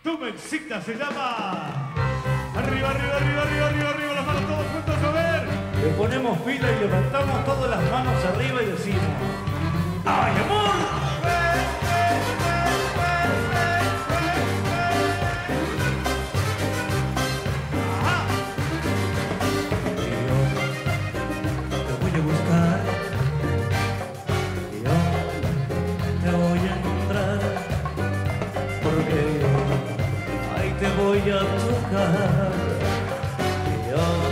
Tú me excitas se llama. Arriba, arriba, arriba, arriba, arriba, arriba, las manos todos juntos a ver. Le ponemos pila y levantamos todas las manos arriba y decimos: ¡ay, amor! Voy a tocar, yo